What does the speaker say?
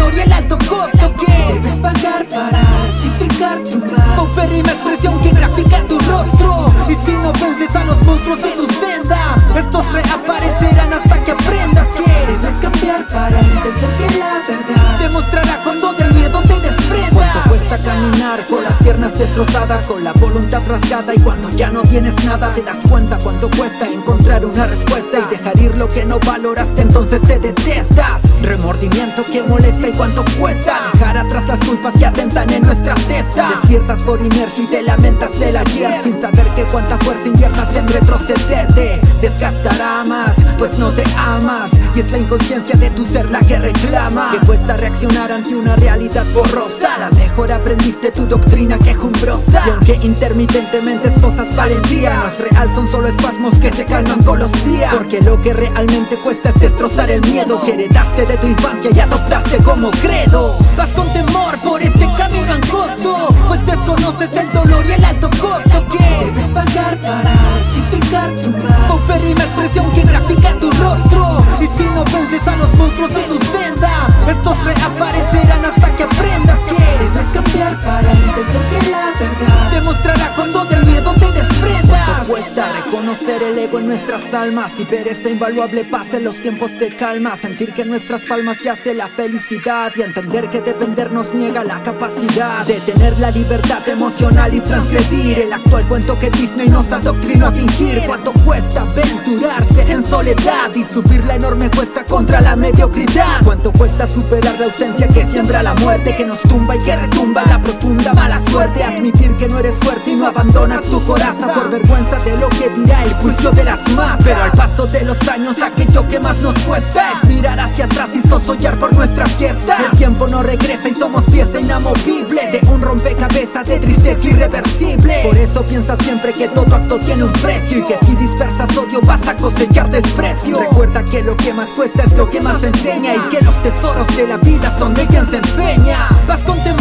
dolor y el alto costo que debes pagar para rectificar tu mal. Paupérrima expresión que grafica tu rostro. Y si no vences a los monstruos de tu senda, estos reaparecerán hasta que aprendas que debes cambiar para entender que la verdad demostrará cuando del miedo te desprendas. Cuánto cuesta caminar con las piernas destrozadas, con la voluntad rasgada, y cuando ya no tienes nada te das cuenta cuánto cuesta encontrar una respuesta y dejar ir lo que no valoraste, entonces te detestas. Remordimiento que molesta y cuánto cuesta dejar atrás las culpas que atentan en nuestra testa. Despiertas por inercia y te lamentas del ayer, sin saber que cuánta fuerza inviertas en retroceder te desgastará más, pues no te amas. Y es la inconsciencia de tu ser la que reclama que cuesta reaccionar ante una realidad borrosa. La mejor aprendiste tu doctrina quejumbrosa, y aunque intermitentemente esposas valentía, no es real, son solo espasmos que se calman con los días. Porque lo que realmente cuesta es destrozar el miedo que heredaste de tu infancia y adoptaste como credo. Vas con temor por este camino angosto, pues desconoces el dolor y el alto costo que debes pagar para rectificar tu mal. Paupérrima expresión que grafica tu rostro. Y si no vences a los monstruos de tu senda, estos reaparecerán hasta que aprendas que debes cambiar para entender que la verdad demostrará cuando del miedo te desprendas. Cuánto cuesta reconocer el ego en nuestras almas y ver esta invaluable paz en los tiempos de calma. Sentir que en nuestras palmas yace la felicidad y entender que depender nos niega la capacidad de tener la libertad emocional y transgredir el actual cuento que Disney nos adoctrinó a fingir. Cuánto cuesta aventurarse en soledad y subir la enorme cuesta contra la mediocridad. Cuánto cuesta superar la ausencia que siembra la muerte, que nos tumba y que retumba la profunda mala suerte. Admitir que no eres fuerte y no abandonas tu coraza por vergüenza de lo que dirá el juicio de las masas. Pero al paso de los años aquello que más nos cuesta es mirar hacia atrás y sozollar por nuestra fiesta. El tiempo no regresa y somos pieza inamovible de un rompecabezas de tristeza irreversible. Por eso piensa siempre que todo acto tiene un precio y que si dispersas odio vas a cosechar desprecio. Recuerda que lo que más cuesta es lo que más enseña y que los tesoros de la vida son de quien se empeña. Vas con temor